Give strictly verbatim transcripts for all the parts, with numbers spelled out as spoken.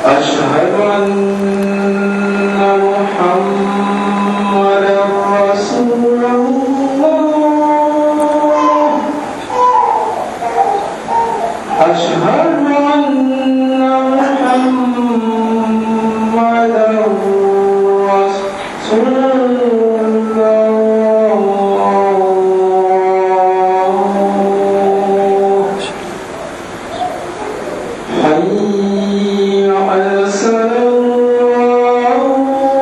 أشهد أن محمدا رسول الله أشهد أن محمدا رسول الله حي على الصلاة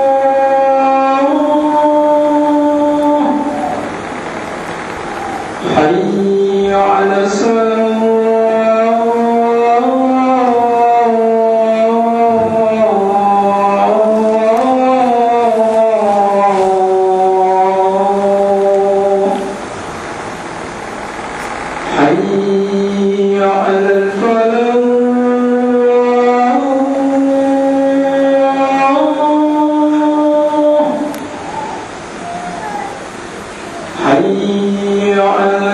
حي على الصلاة حي على الفلاح حي على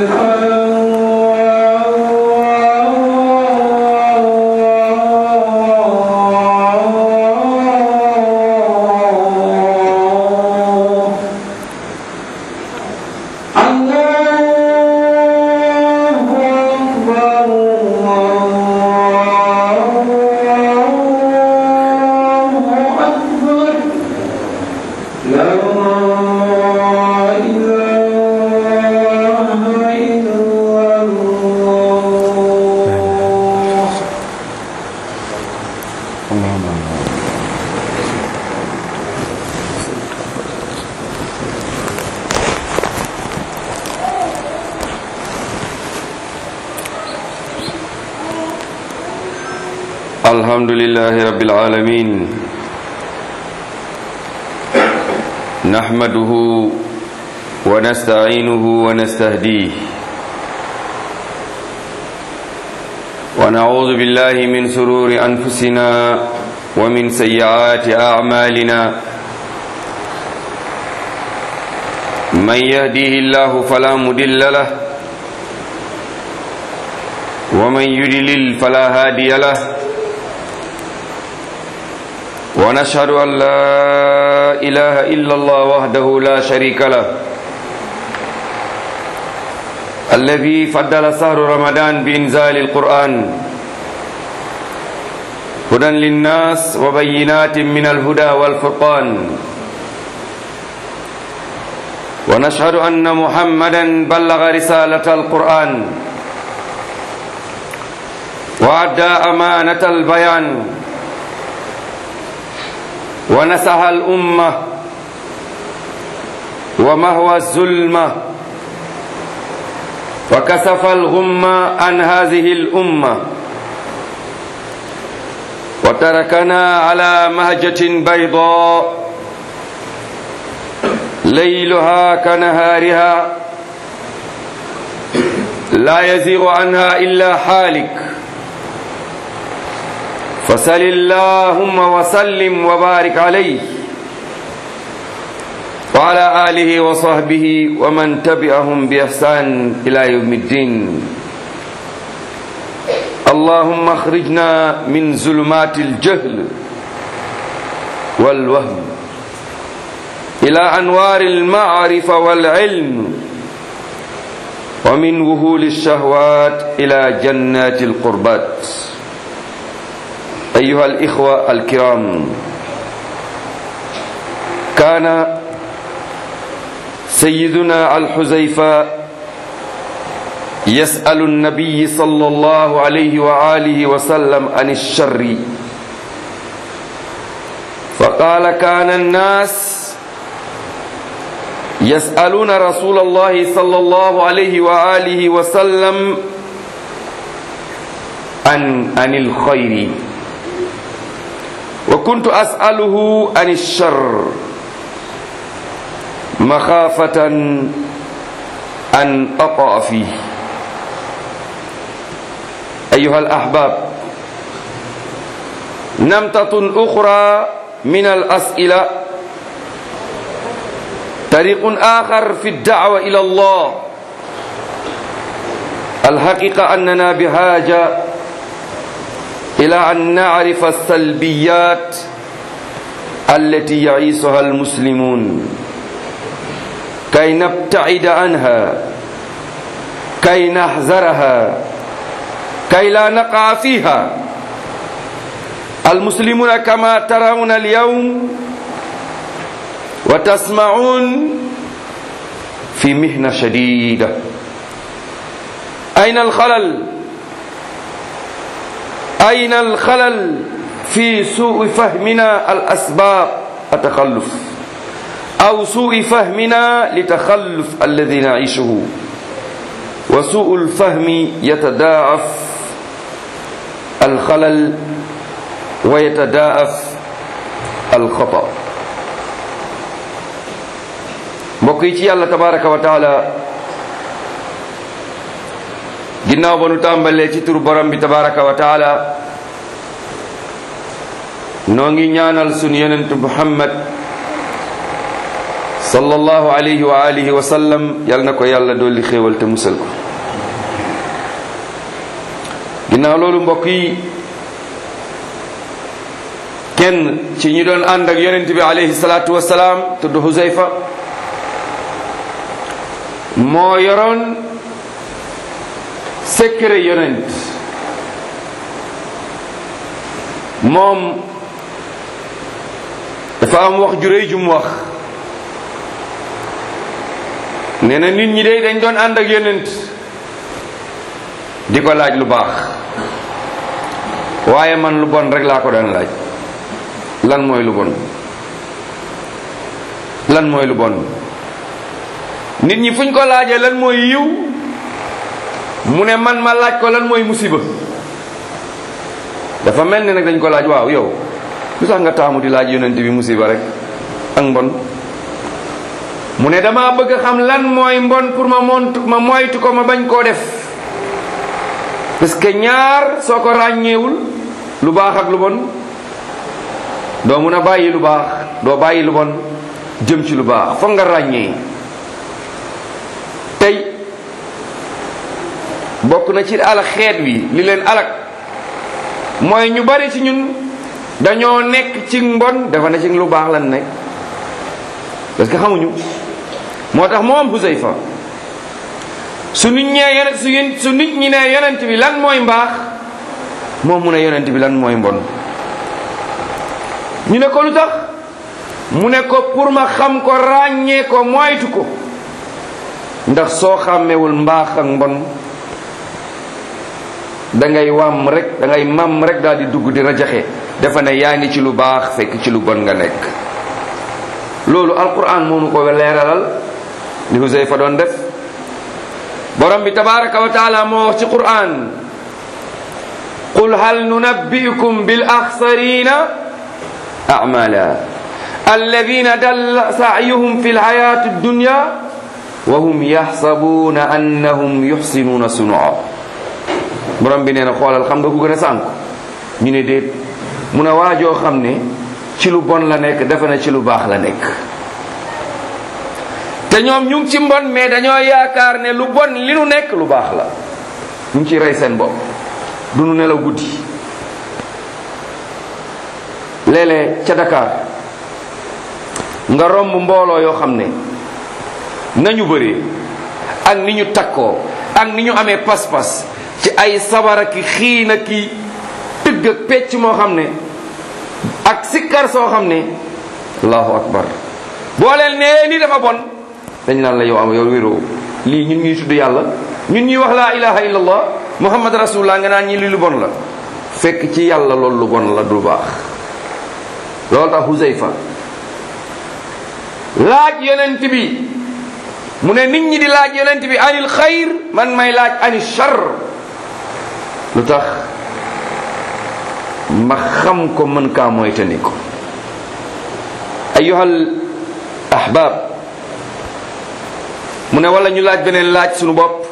الحمد لله رب العالمين نحمده ونستعينه ونستهديه ونعوذ بالله من شرور أنفسنا ومن سيئات أعمالنا من يهديه الله فلا مضل له ومن يضلل فلا هادي له ونشهد أن لا إله إلا الله وحده لا شريك له الذي فضل شهر رمضان بإنزال القرآن هدى للناس وبينات من الهدى والفرقان ونشهد أن محمدا بلغ رسالة القرآن وأدى أمانة البيان ونصح الأمة ومهوى الظلمة وكشف الغمة عن هذه الأمة وتركنا على مهجة بيضاء ليلها كنهارها لا يزيغ عنها إلا حالك فصل اللهم وسلم وبارك عليه وعلى آله وصحبه ومن تبعهم بإحسان إلى يوم الدين اللهم اخرجنا من ظلمات الجهل والوهم إلى أنوار المعرفة والعلم ومن وهول الشهوات إلى جنات القربات أيها الإخوة الكرام كان سيدنا الحذيفة يسأل النبي صلى الله عليه وآله وسلم عن الشر فقال كان الناس يسألون رسول الله صلى الله عليه وآله وسلم عن عن الخير وكنت أسأله عن الشر مخافة أن أقع فيه. أيها الأحباب، نمطة أخرى من الأسئلة طريق آخر في الدعوة إلى الله. الحقيقة أننا بحاجة إلى أن نعرف السلبيات التي يعيشها المسلمون كي نبتعد عنها كي نحذرها كي لا نقع فيها. المسلمون كما ترون اليوم وتسمعون في محنة شديدة. أين الخلل؟ أين الخلل في سوء فهمنا الأسباب التخلف أو سوء فهمنا لتخلف الذي نعيشه؟ وسوء الفهم يتضاعف الخلل ويتضاعف الخطأ. mbokk yi ci yàlla tabaraka wa taala, ginnaaw ba nu tàmbalee ci turu borom bi tabaraka wa taala, noo ngi ñaanal sunu yonent Muhammad sallallahu alayhi wa alihi wa sallam, yal na ko yàlla dolli xéewal te musal ko. ginnaaw loolu mbokk yi, kenn ci ñi doon ànd ak yonent bi alayhi salaatu wasalaam tudd Huzayfa moo yoroon secret yonent. moom dafa am wax ju rëy ju mu wax, nee na nit ñi de dañ doon ànd ak yonent di ko laaj lu baax, waaye man lu bon rek laa ko daan laaj. lan mooy lu bon? lan mooy lu bon? nit ñi fuñ ko laajee lan mooy yiw, mu ne man ma laaj ko lan mooy musiba. dafa mel ni nag dañ ko laaj, waaw yow lu tax nga taamu di laaj yonent bi musiba rek ak mbon? mu ne dama bëgg xam lan mooy mbon pour ma mont ma moytu ko, ma bañ koo def. parce que ñaar soo ko ràññeewul, lu baax ak lu bon, doo mun a bàyyi lu baax, doo bàyyi lu bon jëm ci lu baax. foog nga ràññee. tey bokk na ci alak xeet wi, li leen alak mooy ñu bari ci ñun dañoo nekk ci mbon dafa ne ci lu baax lan nekk, parce que xamuñu. moo tax moom Huzayfa su nit ñee yonent su yéen su nit ñi ne yonent bi lan mooy mbaax, moom mu ne yonent bi lan mooy mbon. ñu ne ko lu tax? mu ne ko pour ma xam ko, ràññee ko, moytu ko. ndax soo xàmmewul mbaax ak mbon da ngay wàmm rek, da ngay màmm rek daal di dugg di rajaxe, dafa ne yaa ngi ci lu baax fekk ci lu bon nga nekk. loolu alquran moo nu ko leeralal, li Huzayfa doon def. borom bi tabaraka wa taala moo wax ci quran: qul hal nunabbiukum bil axsarina a'mala alladina dalla sa'yuhum fi lhayati dunya wa hum yaxsabuuna annahum yuxsinuuna sunua. borom bi nee na xoolal, xam nga ku gën a sànku? ñu ne déet. mu ne waajoo xam ne ci lu bon la nekk dafa ne ci lu baax la nekk, te ñoom ñu ngi ci mbon, mais dañoo yaakaar ne lu bon li nu nekk lu baax la. ñu ngi ciy rey seen bopp, du nu nelaw guddi. léeg-léeg ca Dakar nga romb mbooloo yoo xam ne nañu bëree ak ni ñu takkoo ak ni ñu amee pas-pas ci ay sabara ki xiina ki tëgg ak pecc moo xam ne ak sikkar soo xam ne allahu akbar, boo leen nee ni dafa bon dañ naan la yow am yow wéroo. lii ñun ñuy tudd yàlla, ñun ñuy wax laa ilaha illallah muhammad rasulullah, nga naan ñi li lu bon la, fekk ci yàlla loolu lu bon la, du baax. loolu tax Huzayfa laaj yonent bi, mu ne nit ñi di laaj yonent bi anil xayr, man may laaj anil shar. lu tax? ma xam ko, mën kaa moytandi ko. ayyuhal ahbab, mu ne wala ñu laaj beneen laaj sunu bopp,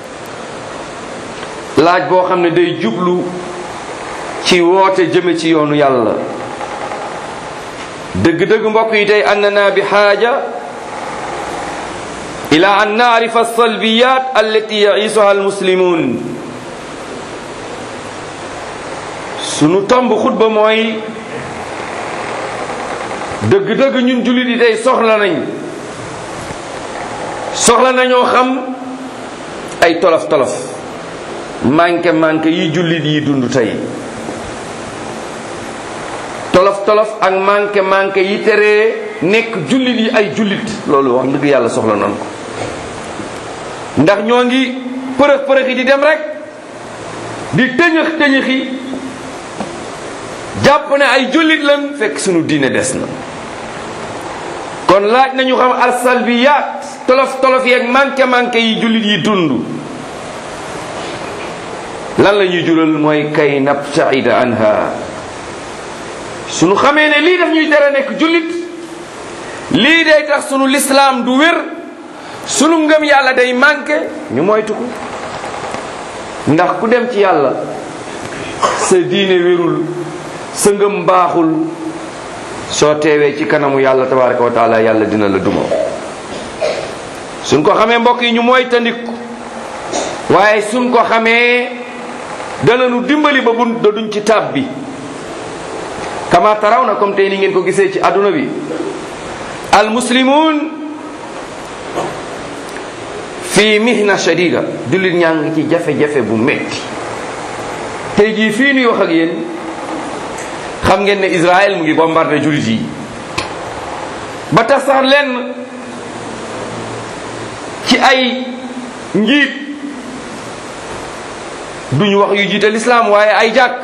laaj boo xam ne day jublu ci woote jëme ci yoonu yàlla. dëgg-dëgg mbokk yi, tey annana bi xaaja ila an naarifa alsalbiyat allati yaisuha almuslimun. sunu tomb xutba mooy dëgg-dëgg ñun jullit yi tey soxla nañ soxla nañoo xam ay tolof tolof manqué manqué yi jullit yi dund tey tolof tolof ak manqué manqué yi teree nekk jullit yi ay jullit loolu wax dëgg yàlla soxla nañ ko ndax ñoo ngi përëx përëx yi di dem rek di tëñëx tëñëxi jàpp ne ay jullit lan fekk sunu diine des na kon laaj nañu xam alsalbiyaat tolof tolof yeeg manqué manqué yi jullit yi dund lan la ñuy jural mooy kay nabtaida anha sunu xamee ne lii daf ñuy tere nekk jullit lii day tax sunu lislaam du wér sunu ngëm yàlla day manqué ñu moytu ko ndax ku dem ci yàlla sa diine wérul sa ngëm baaxul soo teewee ci kanamu yàlla tabaraka wa taala yàlla dina la duma suñ ko xamee mbokk yi ñu moytandiku waaye suñ ko xamee danañu dimbali ba bun da duñ ci tab bi kama taraw na comme tey ni ngeen ko gisee ci adduna bi al muslimun fi mihna shadida jullit ñaa ngi ci jafe-jafe bu metti tey jii fii nuy wax ak yéen xam ngeen ne Israël mu ngi bombardé jullit yi ba tax sax lenn ci ay njiit duñu wax yu jiite l'islam waaye ay jàkk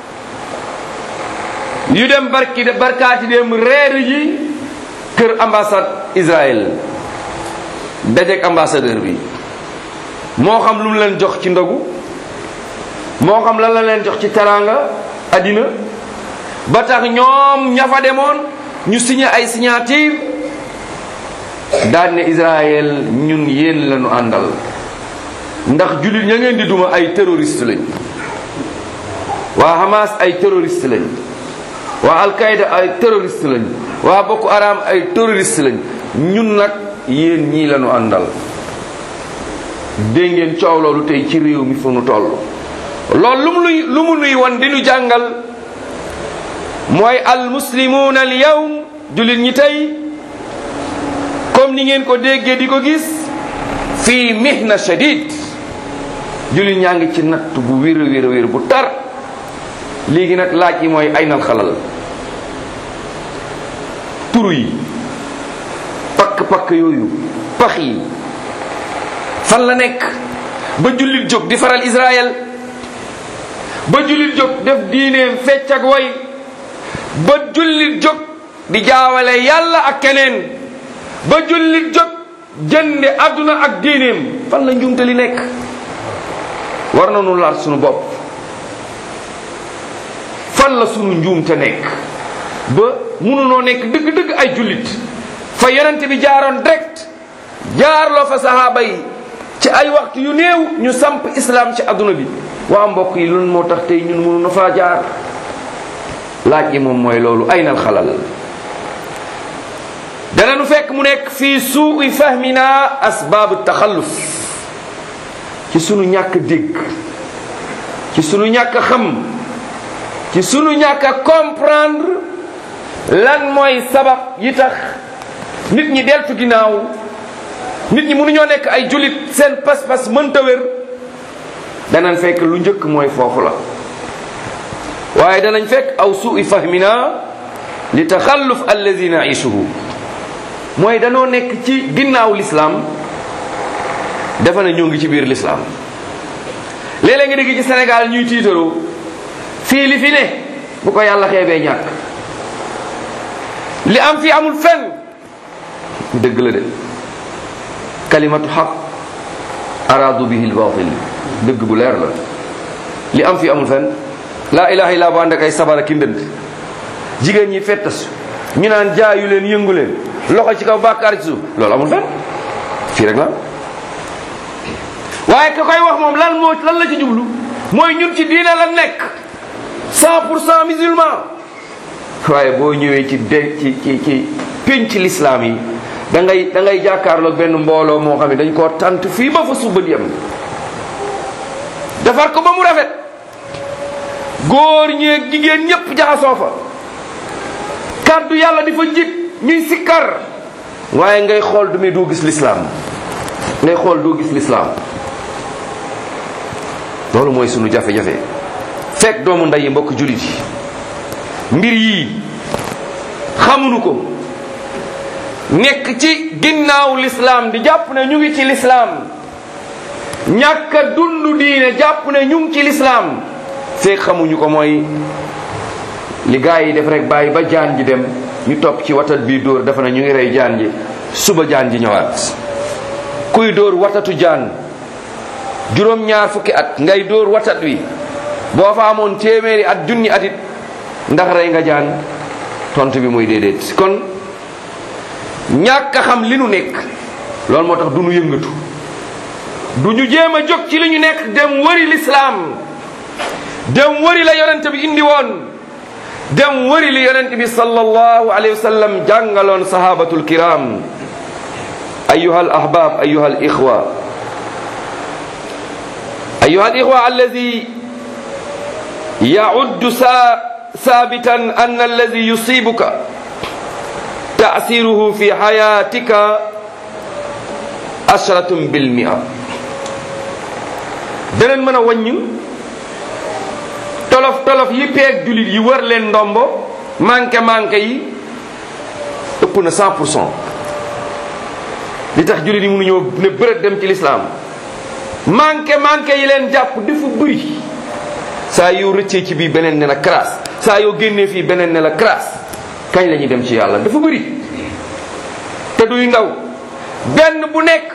yu dem barki de barkaati dem reer ji kër ambassade Israël dajeek ambassadeur bi moo xam lu mu leen jox ci ndogu moo xam lan la leen jox ci teraanga àddina ba tax ñoom ña fa demoon ñu signé ay signature daan ne Israël ñun yéen lañu àndal ndax jullit ña ngeen di duma ay terroriste lañ waa Hamas ay terroriste lañ waa Al-Qaïda ay terroriste lañ waa Boko Haram ay terroriste lañ ñun nag yéen ñii lañu àndal dégg ngeen coow loolu tey ci réew mi fu nu toll loolu lu mu nuy lu mu nuy wan di nu jàngal mooy al muslimuuna al yawm jullit ñi tey comme ni ngeen ko déggee di ko gis fii mihna shadid jullit ñaa ngi ci natt bu wér a wér a wér bu tar léegi nag laaj yi mooy aynal xalal turu yi pakk-pakk yooyu pax yi fan la nekk ba jullit jóg di faral Israël ba jullit jóg def diineem fecc ak way ba jullit jóg di jaawale yàlla ak keneen ba jullit jóg jënde àdduna ak diineem fan la njuumte li nekk war na nu laat sunu bopp fan la sunu njuumte nekk ba mënunoo nekk dëgg-dëgg ay jullit fa yonent bi jaaroon direct jaarloo fa sahaaba yi ci ay waxtu yu néew ñu samp islam ci àdduna bi waa mbokk yi loolu moo tax tey ñun mënu na faa jaar laaj yi moom mooy loolu aynal xalal dana nu fekk mu nekk fii suui fahmina asbaabu taxalluf ci sunu ñàkk dégg ci sunu ñàkk xam ci sunu ñàkk comprendre lan mooy sabab yi tax nit ñi deltu ginnaaw nit ñi mënuñoo nekk ay jullit seen pas-pas mënta wér danañ fekk lu njëkk mooy foofu la waaye danañ fekk aw suui fahmina li taxalluf allazi naishuhu mooy danoo nekk ci ginnaaw l'islam dafa ne ñoo ngi ci biir l'islam léeg-léeg nga dégg ci Sénégal ñuy tiitaroo fii li fi ne bu ko yàlla xeebee ñàkk li am fii amul fenn dëgg la de kalimatu xaq araadu bihi lbatil dëgg bu leer la li am fii amul fenn laa ilaha illa bu ànd ak ay sabara ki ndënd jigéen ñi fettas ñu naan jaayu leen yëngu leen loxo ci kaw bàkkaar ci suuf loolu amul fenn fii rek la waaye ka koy wax moom lan moo lan la ci jublu mooy ñun ci diine la nekk cent pour cent musulman waaye boo ñëwee ci de ci ci ci pénc l'islam yi da ngay da ngay jàkkaarloog benn mbooloo moo xam ne dañ koo tant fii ba fa suba yem defar ko ba mu rafet góor ñeeg jigéen ñépp jaxasoo fa kàddu yàlla di fa jib ñuy sikkar waaye ngay xool du muy doo gis lislaam ngay xool doo gis lislaam loolu mooy sunu jafe-jafe fekk doomu ndey yi mbokk jullit yi mbir yii xamuñu ko nekk ci ginnaaw lislaam di jàpp ne ñu ngi ci lislaam ñàkk a dund diine jàpp ne ñu ngi ci lislaam fekk xamuñu ko mooy li gaa yi def rek bàyyi ba jaan ji dem ñu topp ci watat bii dóor dafa ne ñu ngi rey jaan ji suba jaan ji ñëwaat kuy dóor watatu jaan juróom-ñaar fukki at ngay dóor watat wi boo fa amoon téeméeri at junni at it ndax rey nga jaan tontu bi mooy déedéet kon ñàkk a xam li nu nekk loolu moo tax du nu yëngatu du ñu jéem a jóg ci li ñu nekk dem wëri lislaam dem wëri la yonent bi indi woon dem wëri li yonent bi sallallahu alayhi wa sallam jàngaloon sahabatul kiram ayuha al ahbab ayuha al ixwa ayuha al ixwa alladi yauddu sa sabitan an alladi yusibuka ta'siruhu fi hayatika ashratun bil mi'a daneen mën a wàññi tolof tolof yi peeg jullit yi wër leen ndombo manqué manqué yi ëpp na cent pour cent li tax jullit yi mënuñoo ne bërët dem ci lislaam manqué manqué yi leen jàpp dafa bëri saa yoo rëccee ci bii beneen ne la crasse saa yoo génnee fii beneen ne la crasse kañ la ñuy dem ci yàlla dafa bëri te duy ndaw benn bu nekk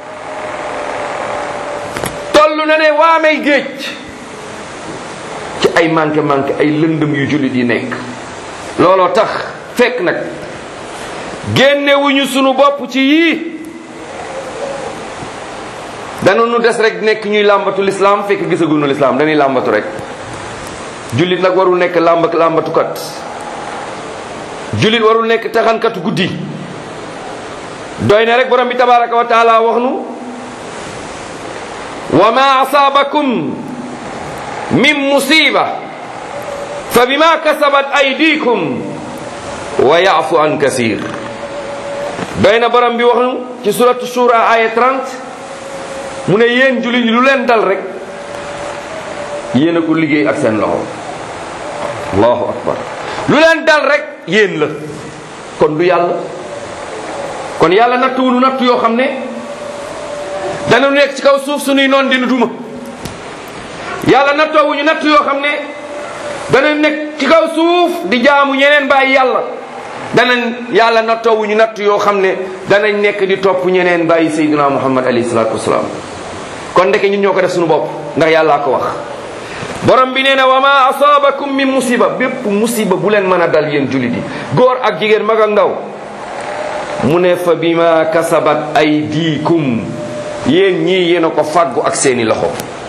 tollu na ne waamay géej ci ay manqué manqué ay lëndëm yu jullit yi nekk looloo tax fekk nag génnewuñu sunu bopp ci yii dana nu des rek nekk ñuy làmbatu lislaam fekk gisaguñu lislaam dañuy làmbatu rek jullit nag warul nekk làmb làmbatukat jullit warul nekk taxankatu guddi doy na rek borom bi tabaraka wa taala wax nu wa ma asabakum min musiba fa bima kasabat aydikum wa ya'fu an kasir doy na borom bi wax nu ci suratu shura aya trente mu ne yéen jullit lu leen dal rek yéen a ko liggéey ak seen loxo allahu akbar lu leen dal rek yéen la kon du yàlla kon yàlla nattuwunu nattu yoo xam ne dana nekk ci kaw suuf suñuy noon dina duma yàlla nattoowuñu nattu yoo xam ne dana nekk ci kaw suuf di jaamu ñeneen bàyyi yàlla dana yàlla nattoowuñu nattu yoo xam ne danañ nekk di topp ñeneen bàyyi sayyidina muhammad alayhi salaatu wasalaam kon ndeke ñun ñoo ko def suñu bopp ndax yàllaa ko wax borom bi nee na wa ma asabakum min musiba bépp musiba bu leen mën a dal yéen jullit yi góor ak jigéen mag ak ndaw mu ne fa bima kasabat aydikum yéen ñii yéen a ko fàggu ak seeni loxo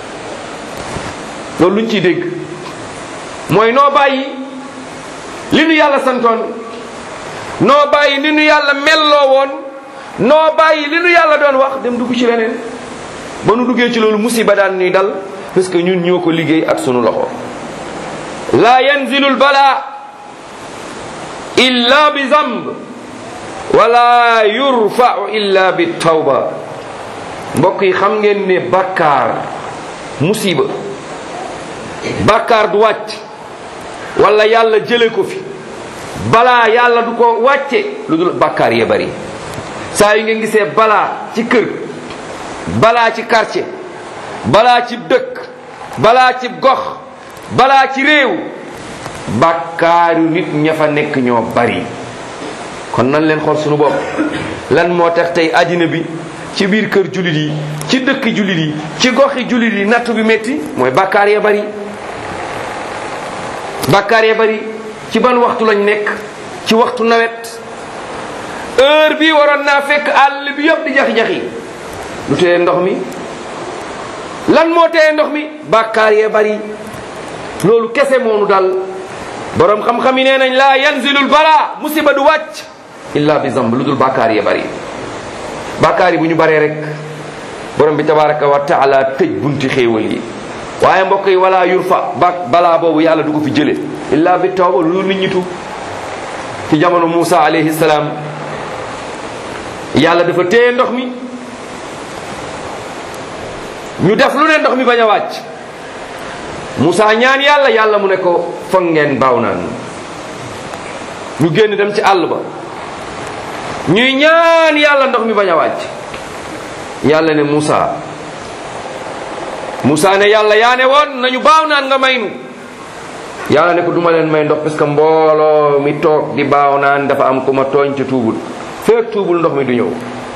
loolu luñ ciy dégg mooy noo bàyyi li nu yàlla santoon noo bàyyi li nu yàlla melloo woon noo bàyyi li nu yàlla doon wax dem dugg ci leneen ba nu duggee ci loolu musiba daan ñuy dal parce que ñun ñoo ko liggéey ak sunu loxo la yanzilu l bala illa bi zamb wala yurfa'u illa bi tawba mbokk yi xam ngeen ne bàkkaar musiba bàkkaar du wàcc wala yàlla jële ko fi balaa yàlla du ko wàcce lu dul bàkkaar yee bari saa yu ngeen gisee balaa ci kër balaa ci quartier balaa ci dëkk balaa ci gox balaa ci réew bàkkaaru nit ña fa nekk ñoo bari kon nan leen xool sunu bopp lan moo tax tey àddina bi ci biir kër jullit yi ci dëkk jullit yi ci goxi jullit yi nattu bi metti mooy bàkkaar ya bari bàkkaar ya bari ci ban waxtu lañ nekk ci waxtu nawet heure bi waroon naa fekk àll bi yëpp di jaxi-jaxi lu teye ndox mi lan moo teye ndox mi bàkkaar ya bari loolu kese moonu dal borom xam-xam yi nee nañ laa yanzilul bala musiba du wàcc illa bi zamb lu dul bàkkaar ya bari bàkkaar yi bu ñu baree rek borom bi tabaraka wa taala tëj bunti xéewal yi waaye mbokk yi wala yurfa ba balaa boobu yàlla du ko fi jële illa bi tawba lu nit ñi tuub ci jamono Musa alayhi salaam yàlla dafa téye ndox mi ñu def lu ne ndox mi bañ a wàcc Musa ñaan yàlla yàlla mu ne ko foog ngeen baaw naan ñu génn dem ci àll ba ñuy ñaan yàlla ndox mi bañ a wàcc yàlla ne Musa Musa ne yàlla yaa ne woon nañu baaw naan nga may nu yàlla ne ko duma leen may ndox parce que mbooloo mi toog di baaw naan dafa am ku ma tooñ ca tuubul feek tuubul ndox mi du ñëw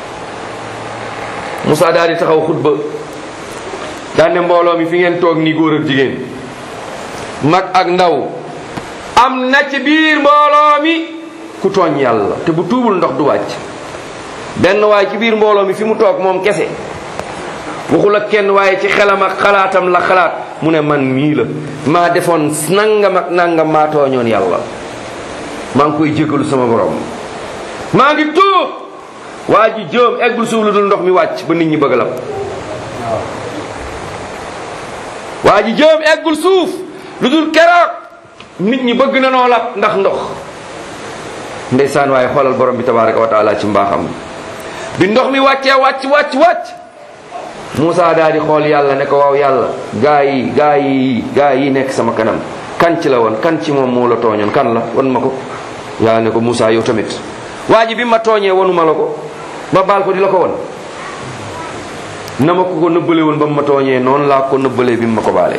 Musa daal di taxaw xutba daan ne mbooloo mi fi ngeen toog nii góor ak jigéen mag ak ndaw am na ci biir mbooloo mi ku tooñ yàlla te bu tuubul ndox du wàcc benn waaye ci biir mbooloo mi fi mu toog moom kese waxul ak kenn waaye ci xelam ak xalaatam la xalaat mu ne man mii la maa defoon nangam ak nangam maa tooñoon yàlla maa ngi koy jégalu sama borom maa ngi tuub waa ji jëm eggul suuf lu dul ndox mi wàcc ba nit ñi bëgg la waa ji jëm eggul suuf lu dul keroog nit ñi bëgg na noo lap ndax ndox ndeysaan waaye xoolal borom bi tabaraka wa taala ci mbaaxam bi ndox mi wàccee wàcc wàcc wàcc Musa daal di xool yàlla ne ko waaw yàlla gaa yi gaa yi gaa yi nekk sama kanam kan ci la woon kan ci moom moo la tooñoon kan la wan ma ko yàlla ne ko Musa yow tamit waa ji bi ma tooñee wanuma la ko ma baal ko di la ko won na ma ko ko nëbbale woon ba mu ma tooñee noonu laa ko nëbbalee bi mu ma ko baalee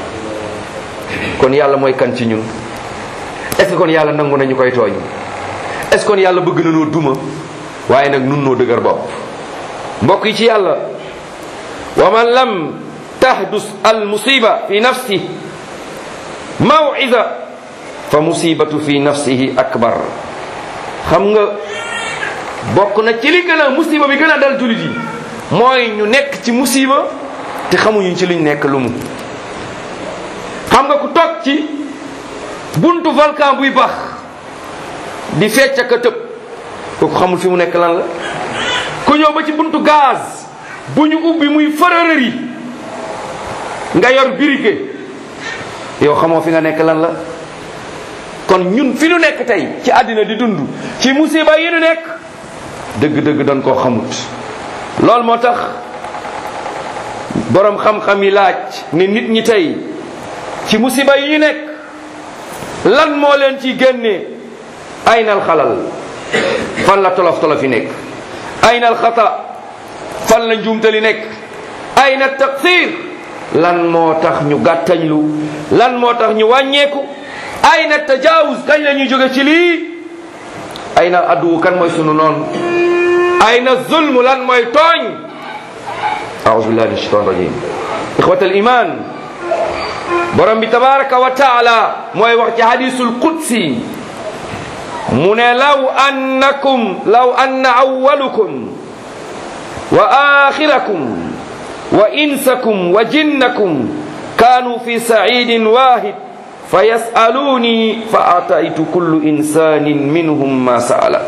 kon yàlla mooy kan ci ñun est-ce que kon yàlla nangu nañu koy tooñ est-ce que kon yàlla bëgg na noo duma waaye nag nun noo dëgër bopp mbokk yi ci yàlla wa man lam tahdus al musiba fi nafsi maw'iza fa musibatu fi nafsihi akbar xam nga bokk na ci li gën a musiba bi gën a dal jullit yi mooy ñu nekk ci musiba te xamuñu ci liñ nekk lu mu xam nga ku toog ci buntu volcan buy bax di fecc ak a tëb kooku xamul fi mu nekk lan la ku ñëw ba ci buntu gaz bu ñu ubbi muy fararëri nga yor briquet yow xamoo fi nga nekk lan la kon ñun fi nu nekk tey ci àddina di dund ci musiba yi nu nekk dëgg-dëgg doon koo xamut loolu moo tax boroom xam-xam yi laaj ne nit ñi tey ci musiba yi ñu nekk lan moo leen ci génnee aynal xalal fan la tolof tolof yi nekk aynal xata fan la njuumtali nekk ayna taqsir lan moo tax ñu gàttañlu lan moo tax ñu wàññeeku ayna tajaawuz kañ la ñuy jóge ci lii ayna addu kan mooy sunu noonu ayna zulm lan mooy tooñ a'uuzu billahi min shaytaan rajim ixwat al iman borom bi tabaraka wa taala mooy wax ci hadisul qudsi mu ne law annakum law anna awwalukum wa axirakum wa insakum wa jinnakum kaanu fi saidin wahid fa yasaluni fa ataytu kullu insanin minhum ma saala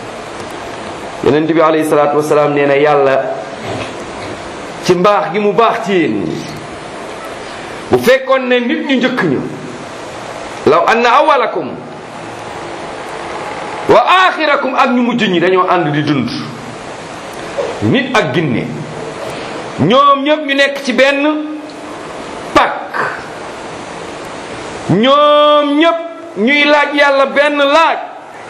yonent bi alayhi salatu wasalaam nee na yàlla ci mbaax gi mu baax ci yéen bu fekkoon ne nit ñu njëkk ñu law anna awalakum wa axirakum ak ñu mujj ñi dañoo ànd di dund nit ak ginne ñoom ñëpp ñu nekk ci benn pak ñoom ñëpp ñuy laaj yàlla benn laaj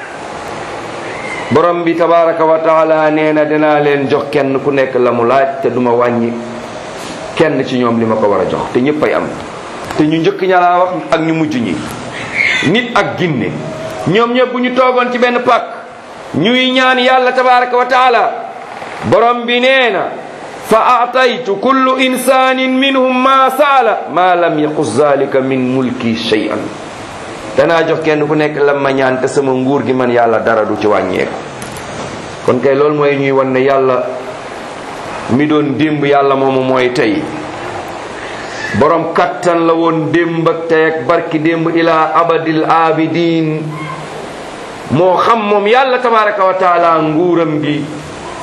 borom bi tabaraka wa taala nee na dinaa leen jox kenn ku nekk la mu laaj te duma wàññi kenn ci ñoom li ma ko war a jox te ñëpp ay am te ñu njëkk ña laa wax ak ñu mujj ñi nit ak ginne ñoom ñëpp bu ñu toogoon ci benn pak ñuy ñaan yàlla tabaraka wa taala borom bi nee na fa ataytu kullu insanin minhum ma saala ma lam yaqus zalika min mulki shay'an danaa jox kenn ku nekk lam ma ñaan te sama nguur gi man yàlla dara du ci wàññeeku kon kay loolu mooy ñuy wan ne yàlla mi doon démb yàlla moomu mooy tey borom kattan la woon démb ak tey ak barki démb ila abadil abidin moo xam moom yàlla tabaraka wa taala nguuram gi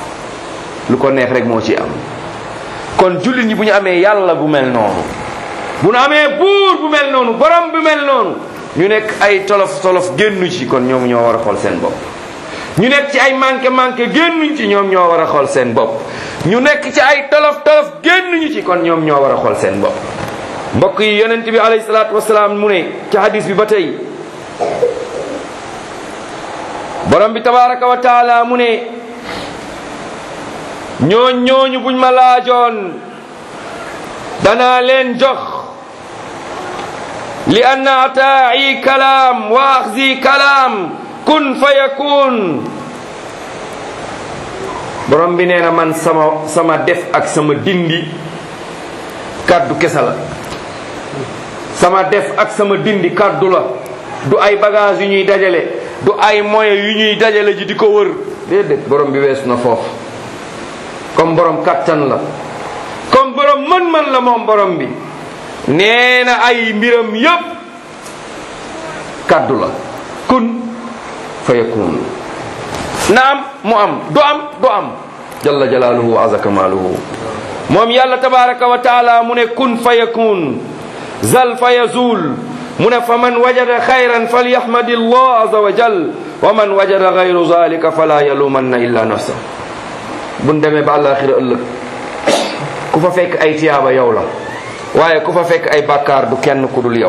lu ko neex rek moo ci am kon jullit ñi bu ñu amee yàlla bu mel noonu bu nu amee buur bu mel noonu borom bu mel noonu ñu nekk ay tolof tolof génnu ci kon ñoom ñoo war a xool seen bopp ñu nekk ci ay manqué manqué génnuñ ci ñoom ñoo war a xool seen bopp ñu nekk ci ay tolof tolof génnuñu ci kon ñoom ñoo war a xool seen bopp mbokk yi yonent bi alayhi salaatu wasalaam mu ne ci hadis bi ba tey borom bi tabaraka wa taala mu ne ñooñ ñooñu buñ ma laajoon danaa leen jox li anna ataa'i kalaam wa axzi kalaam kun fa yakun borom bi nee na man sama sama def ak sama dindi kaddu kese la sama def ak sama dindi kaddu la du ay bagage yu ñuy dajale du ay moyens yu ñuy dajale ji di ko wër déedéet borom bi weesu na foofu comme borom kattan la comme borom mën-mën la moom borom bi nee na ay mbiram yépp kaddu la kun fa yakun na am mu am du am du am jalla jalaaluhu wa azza kamaaluhu moom yàlla tabaraka wa taala mu ne kun fa yakun zal fa yazul mu ne fa man wajada xayran falyahmadi allah azza wa jal wa man wajada gayru zalika fala yalumanna illa nafsa buñ demee ba àllaaxira ëllëg ku fa fekk ay tiyaaba yow la waaye ku fa fekk ay bàkkaar du kenn ku dul yow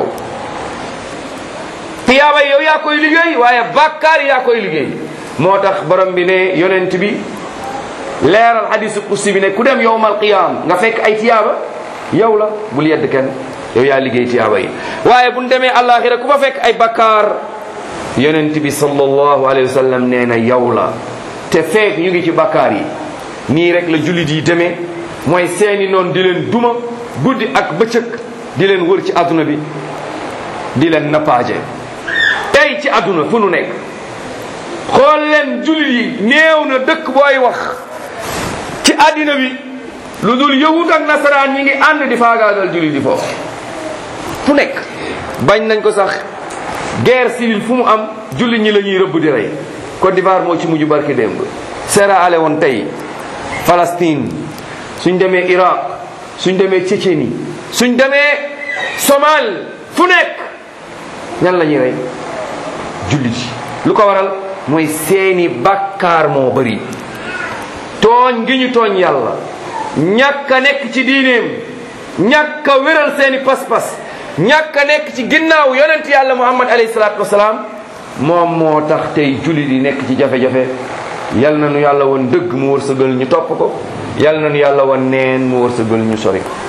tiyaaba yow yaa koy liggéey waaye bàkkaar yaa koy liggéey moo tax borom bi ne yonent bi leeral hadisu qudsi bi ne ku dem yowmal qiyaam nga fekk ay tiyaaba yow la bul yedd kenn yow yaa liggéey tiyaaba yi waaye buñ demee àllaaxira ku fa fekk ay bàkkaar yonent bi sallallahu alayhi wa sallam nee na yow la te fekk ñu ngi ci bàkkaar yi nii rek la jullit yi demee mooy seeni noon di leen duma guddi ak bëccëg di leen wër ci adduna bi di leen nappaaje tey ci adduna fu nu nekk xool leen jullit yi néew na dëkk booy wax ci addina bi lu dul yahud ak nasaraan ñi ngi ànd di faagaagal jullit yi foofu fu nekk bañ nañ ko sax guerre civile fu mu am jullit ñi la ñuy rëbb di rey Côte d'Ivoire moo ci mujj barki démb Sierra Leone tey Palestine suñ demee Irak suñ demee Tchétchénie suñ demee Somal fu nekk ñan la ñuy rey jullit yi lu ko waral mooy seeni bàkkaar moo bari tooñ gi ñu tooñ yàlla ñàkk a nekk ci diineem ñàkk a wéral seeni pas-pas ñàkk a nekk ci ginnaaw yonent yàlla Muhammad alayhi salaatu wasalaam moom moo tax tey jullit yi nekk ci jafe-jafe yal na nu yàlla woon dëgg mu wërsëgal ñu topp ko yal na nu yàlla woon neen mu wërsëgal ñu sori ko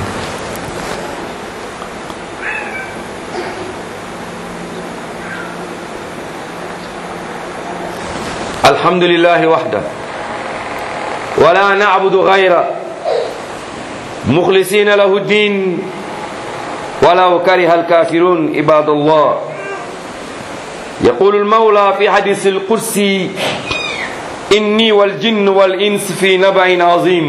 alhamdulillahi wahda wala na'budu ghayra mukhlisina lahu din walaw kariha alkafirun ibadallah يقول المولى في حديث القدسي إني والجن والإنس في نبع عظيم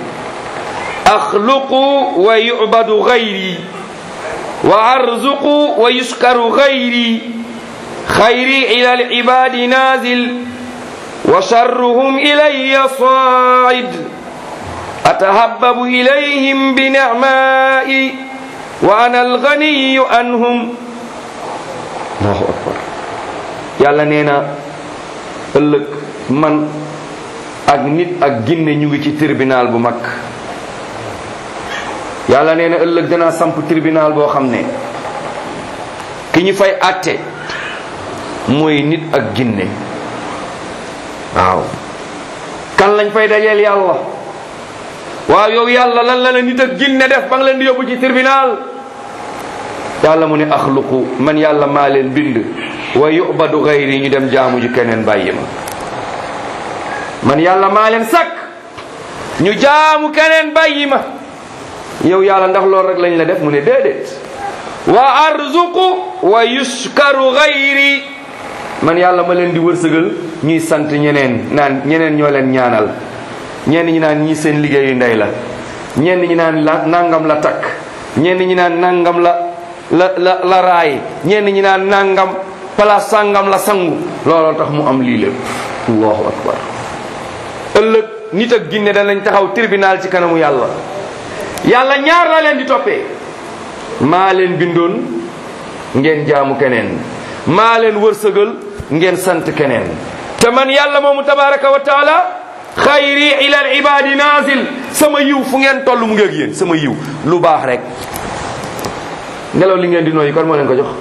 أخلق ويعبد غيري وأرزق ويشكر غيري خيري إلى العباد نازل وشرهم إلي صاعد أتهبب إليهم بنعمائي وأنا الغني عنهم الله أكبر yàlla nee na ëllëg man ak nit ak ginne ñu ngi ci tribunal bu mag yàlla nee na ëllëg danaa samp tribunal boo xam ne ki ñu fay àtte mooy nit ak ginne waaw kan lañ fay dajeel yàlla waaw yow yàlla lan la la nit ak ginne def ba nga leen di yóbbu ci tribunal yàlla mu ne axluqu man yàlla maa leen bind wa yubadu gayri ñu dem jaamu ji keneen bàyyi ma man yàlla maa leen sakk ñu jaamu keneen bàyyi ma yow yàlla ndax loolu rek lañ la def mu ne déedéet wa arzuqu wa yushkaru gayri man yàlla ma leen di wërsëgal ñuy sant ñeneen naan ñeneen ñoo leen ñaanal ñenn ñi naan ñii seen liggéeyu ndey la ñenn ñi naan la nangam la takk ñenn ñi naan nangam la la la la raay ñenn ñi naan nangam place sangam la sangu looloo tax mu am lii lépp allahu akbar ëllëg nit ak ginne danañ taxaw tribunal ci kanamu yàlla yàlla ñaar la leen di toppee maa leen bindoon ngeen jaamu keneen, maa leen wërsëgal ngeen sant keneen. te man yàlla moomu tabaraka wa taala xayri ila al ibadi nazil, sama yiw fu ngeen toll mu ngi ak yéen. sama yiw lu baax rek. ngelaw li ngeen di nooyi kon moo leen ko jox?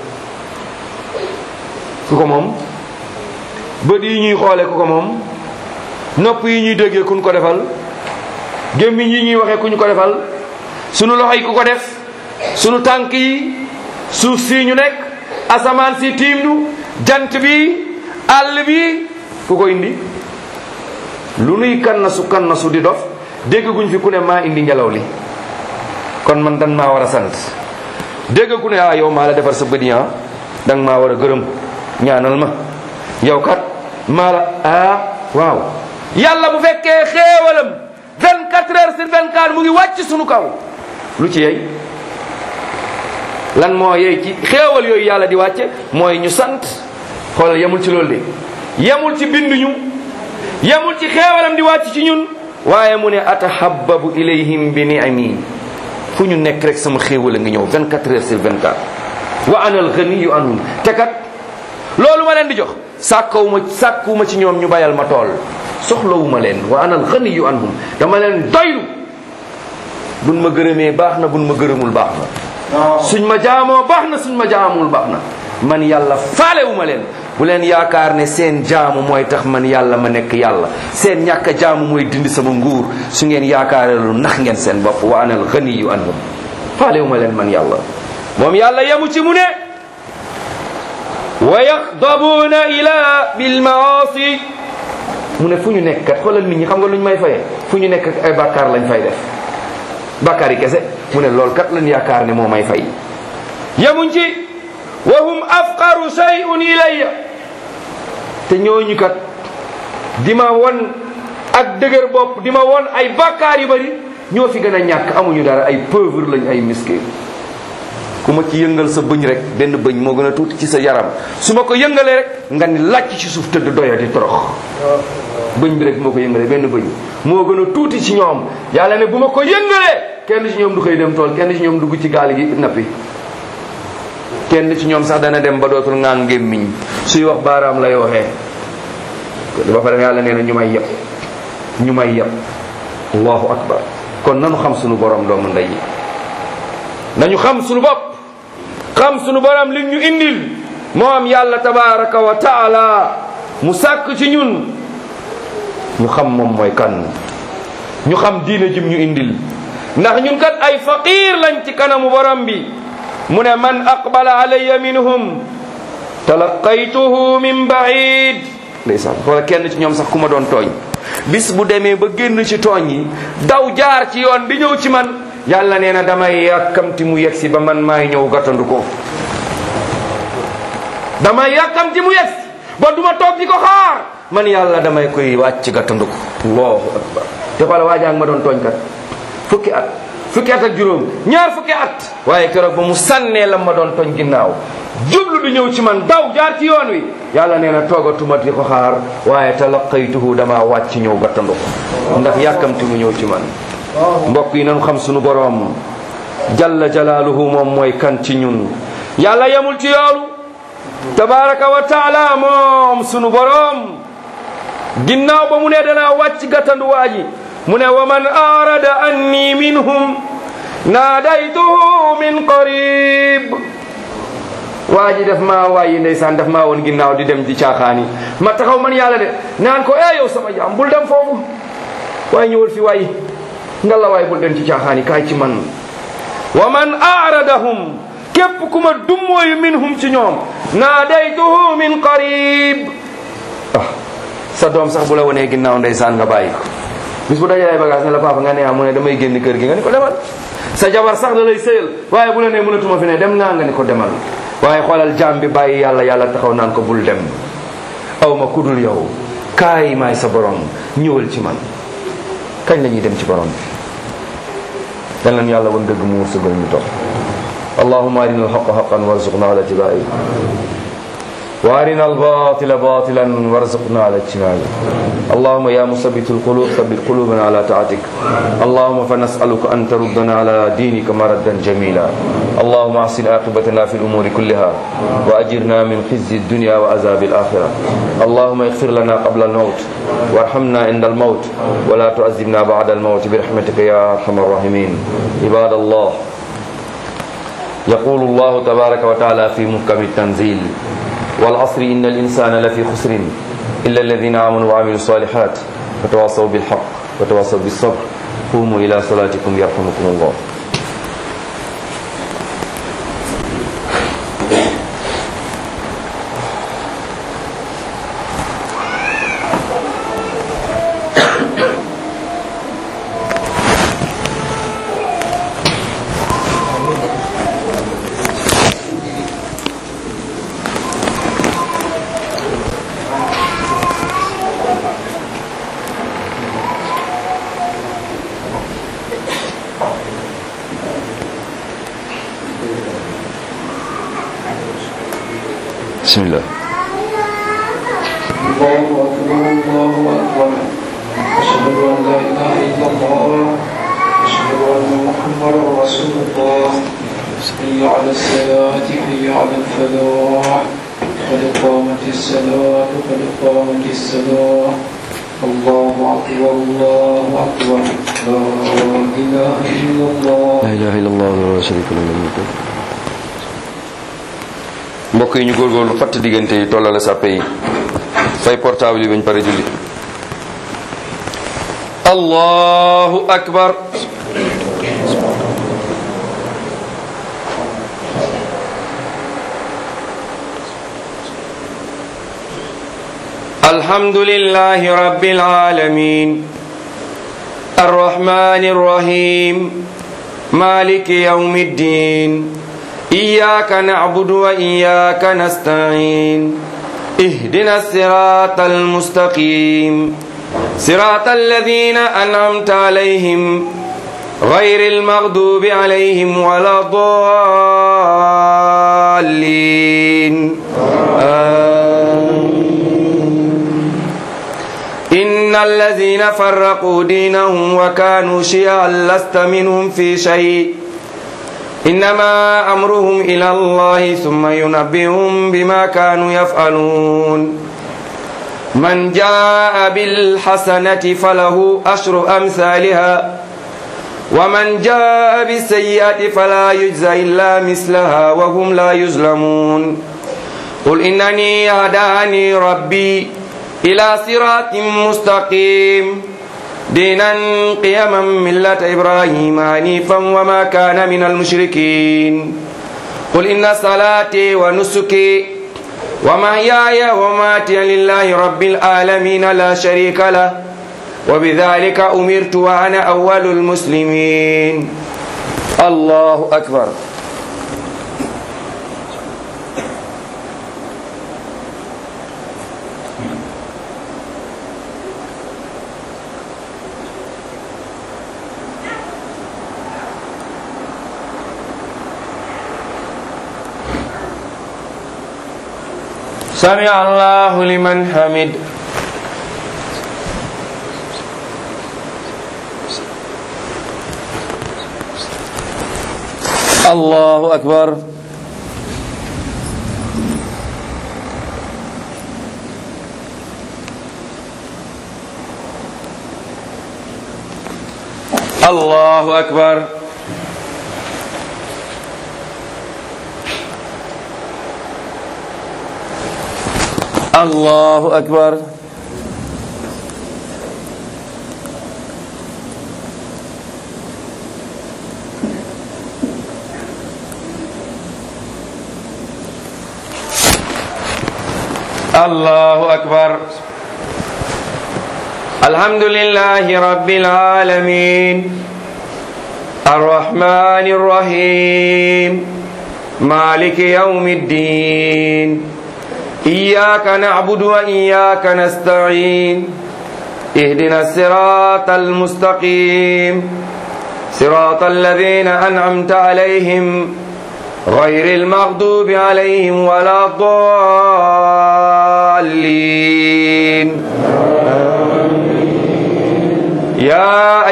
ku ko moom? bët yi ñuy xoole ku ko moom? nopp yi ñuy déggee ku ñu ko defal? gémmiñ yi ñuy waxee ku ñu ko defal? sunu loxo yi ku ko def? sunu tànk yi, suuf si ñu nekk, asamaan si tiim nu, jant bi, àll bi, ku ko indi? lu nuy kannasu kannasu di dof dégg guñ fi ku ne maa indi ngelaw li, kon man dan maa war a sant. dégg ku ne ah yow maa la defar sa bët yi, danga maa war a gërëm, ñaanal ma, yow kat maa la ah waaw. yàlla bu fekkee xéewalam vingt-quatre heures sur vingt-quatre mu ngi wàcc sunu kaw, lu ci yey? lan moo yey ci xéewal yooyu yàlla di wàcce? mooy ñu sant. xoolal yemul ci loolu de, yemul ci binduñu, yemul ci xéewalam di wàcc ci ñun, waaye mu ne atahabbabu ilayhim bi ni'ami, fu ñu nekk rek sama xéewal a ngi ñëw vingt-quatre heures sur vingt-quatre. wa ana al-ghaniyyu anhum, te kat loolu ma leen di jox sàkkawuma sàkkuwuma ci ñoom ñu bayal ma tool, soxlawuma leen. wa ana al-ghaniyyu anhum, dama leen doylu. buñ ma gërëmee baax na, buñ ma gërëmul baax na, suñ ma jaamoo baax na, suñ ma jaamul baax na. man yàlla faalewuma leen. bu leen yaakaar ne seen jaamu mooy tax man yàlla ma nekk yàlla, seen ñàkk a jaamu mooy dindi sama nguur. su ngeen yaakaaree lu nax ngeen seen bopp. wa ana al-ghaniyyu anhum, faalewuma leen man yàlla. moom yàlla yemu ci mu ne wa yaxdabuuna ila bil maasi, mu ne fu ñu nekk kat xoolal nit ñi xam nga lu ñu may fayee? fu ñu nekk ay bàkkaar lañ fay def, bàkkaar yi kese. mu ne loolu kat lañ yaakaar ne moo may fay. yemuñ ci wa hum afqaru shay'un ilayya, te ñooñu kat di ma won ak dëgër bopp, di ma won ay bàkkaar yu bari, ñoo fi gën a ñàkk, amuñu dara, ay pauvre lañ, ay miskin. ku ma ci yëngal sa bëñ rek, benn bëñ moo gën a tuuti ci sa yaram, su ma ko yëngalee rek nga ni làcc ci suuf tëdd doya di torox. bëñ bi rek moo ko yëngalee, benn bëñ moo gën a tuuti ci ñoom. yàlla ne bu ma ko yëngalee kenn ci ñoom du xëy dem tool, kenn ci ñoom dugg ci gaal gi nappi, kenn ci ñoom sax dana dem ba dootul ngaan gémmiñ, suy wax baaraam lay waxee. ba pare yàlla nee na ñu may yeb, ñu may yeb. allahu akbar. kon nanu xam sunu borom doomu ndey yi, nañu xam sunu bopp, xam sunu borom li ñu indil. moom yàlla tabaraka wa taala mu sàkk ci ñun, ñu xam moom mooy kan, ñu xam diine jim ñu indil. ndax ñun kat ay faqir lañ ci kanamu borom bi. mu ne man aqbala alayya minhum talaqaytuhu min ba'id. ndeysaan wala kenn ci ñoom sax ku ma doon tooñ, bis bu demee ba génn ci tooñ yi daw jaar ci yoon bi ñëw ci man, yàlla nee na damay yàkkamti mu yegsi ba man maay ñëw gàttandu ko. damay yàkkamti mu yegsi ba duma toog di ko xaar, man yàlla damay koy wàcc gàttandu ko. allahu akbar. te xoola waajaang ma doon tooñ kat fukki at, fukki at ak juróom, ñaar fukki at, waaye keroog ba mu sànnee la ma doon tooñ ginnaaw, jublu di ñëw ci man, daw jaar ci yoon wi, yàlla nee na toogatuma di ko xaar, waaye talaqaytuhu damaa wàcc ñëw gàttandu ko, ndax yàkkamti mu ñëw ci man. mbokk yi nañu xam sunu boroom jalla jalaaluhu, moom mooy kan ci ñun. yàlla yemul ci yoolu tabaraka wa taala, moom sunu boroom ginnaaw ba mu ne danaa wàcc gàttandu waa ji, mu ne wa man arada anni minhum naadaytuhu min qarib. waa ji daf maa waayi ndeysaan, daf maa woon ginnaaw di dem di caaxaani, ma taxaw man yàlla de naan ko eh yow sama jaam bul dem foofu, waaye ñëwal fi waay, nga la waay bul dem ci caaxaani, kaay ci man. wa man aradahum, képp ku ma dummooyu minhum ci ñoom, naadaytuhu min qarib. ah sa doom sax bu la wonee ginnaaw ndeysaan nga bàyyi ko, bis bu dajalee bagage ne la papa nga ne ah mu ne damay génn kër gi nga ne ko demal. sa jabar sax da lay sëyal, waaye bu la nee mënatuma fi ne dem naa nga ne ko demal. waaye xoolal jaam bi bàyyi yàlla, yàlla taxaw naan ko bul dem, aw ma kudul yow, kaay maay sa borom, ñëwal ci man. kañ la ñuy dem ci borom bi? dan leen yàlla woon dëgg mu wërsëgal ñu topp. allahumma arina alhaqa haqqan warzuqna ala ittiba'i وارنا الباطل باطلا وارزقنا على اجتنابه اللهم يا مثبت القلوب ثبت قلوبنا على طاعتك اللهم فنسألك أن تردنا على دينك مردا جميلا اللهم احسن عاقبتنا في الأمور كلها وأجرنا من خزي الدنيا وعذاب الآخرة اللهم اغفر لنا قبل الموت وارحمنا عند الموت ولا تعذبنا بعد الموت برحمتك يا أرحم الراحمين عباد الله يقول الله تبارك وتعالى في محكم التنزيل والعصر إن الإنسان لفي خسر إلا الذين آمنوا وعملوا الصالحات وتواصوا بالحق وتواصوا بالصبر قوموا إلى صلاتكم يرحمكم الله. بسم الله. الله أكبر الله أكبر أشهد أن لا إله إلا الله أشهد أن محمدا رسول الله حي على الصلاة حي على الفلاح قد قامت الصلاة قد قامت الصلاة الله أكبر الله أكبر لا إله إلا الله لا إله إلا الله ولا شريك له. mbokk yi ñu góorgóorlu fatt diggante yi tollale sàppe yi fay portable yi bañ pare julli. allahu akbar. alhamdulillahi rabbil alamin arrahmanir rahim maliki yawmiddin إياك نعبد وإياك نستعين اهدنا الصراط المستقيم صراط الذين أنعمت عليهم غير المغضوب عليهم ولا الضالين إن الذين فرقوا دينهم وكانوا شيعا لست منهم في شيء إنما أمرهم إلى الله ثم ينبئهم بما كانوا يفعلون من جاء بالحسنة فله أشر أمثالها ومن جاء بالسيئة فلا يجزى إلا مثلها وهم لا يظلمون قل إنني هداني ربي إلى صراط مستقيم دينا قيما ملة إبراهيم حنيفا وما كان من المشركين قل إن صلاتي ونسكي ومحياي ومماتي لله رب العالمين لا شريك له وبذلك أمرت وأنا أول المسلمين. الله أكبر. سمع الله لمن حمد. الله أكبر. الله أكبر. الله أكبر. الله أكبر. الحمد لله رب العالمين الرحمن الرحيم مالك يوم الدين إياك نعبد وإياك نستعين اهدنا الصراط المستقيم صراط الذين أنعمت عليهم غير المغضوب عليهم ولا الضالين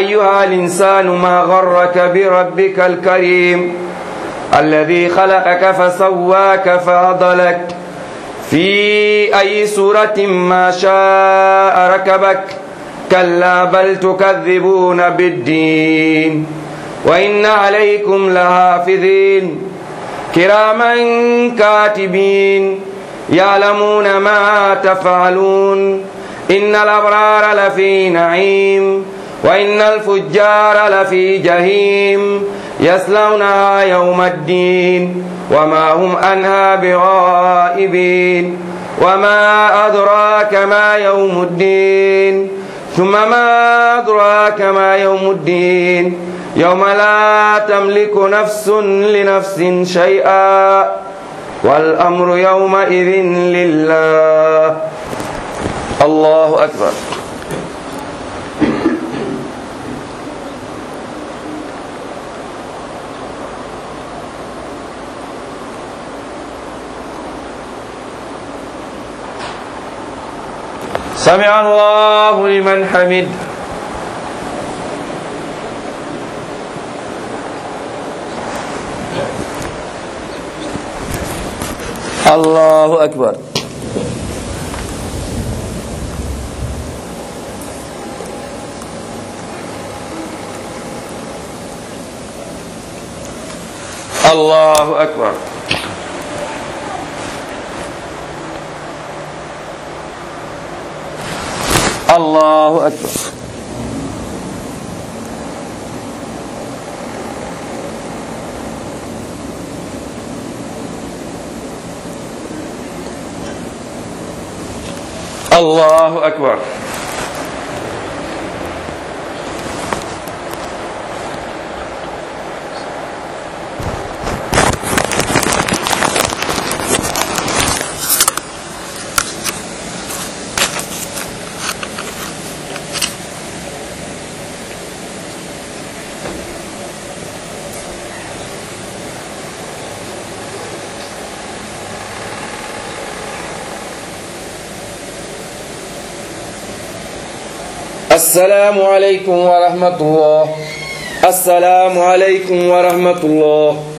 أيها الإنسان ما غرك بربك الكريم الذي خلقك فسواك فعدلك في أي سورة ما شاء ركبك كلا بل تكذبون بالدين وإن عليكم لحافظين كراما كاتبين يعلمون ما تفعلون إن الأبرار لفي نعيم وإن الفجار لفي جحيم يصلونها يوم الدين وما هم عنها بغائبين وما أدراك ما يوم الدين ثم ما أدراك ما يوم الدين يوم لا تملك نفس لنفس شيئا والأمر يومئذ لله. الله أكبر. سمع الله لمن حمد. الله أكبر. الله أكبر. الله أكبر. الله أكبر. السلام عليكم ورحمة الله. السلام عليكم ورحمة الله.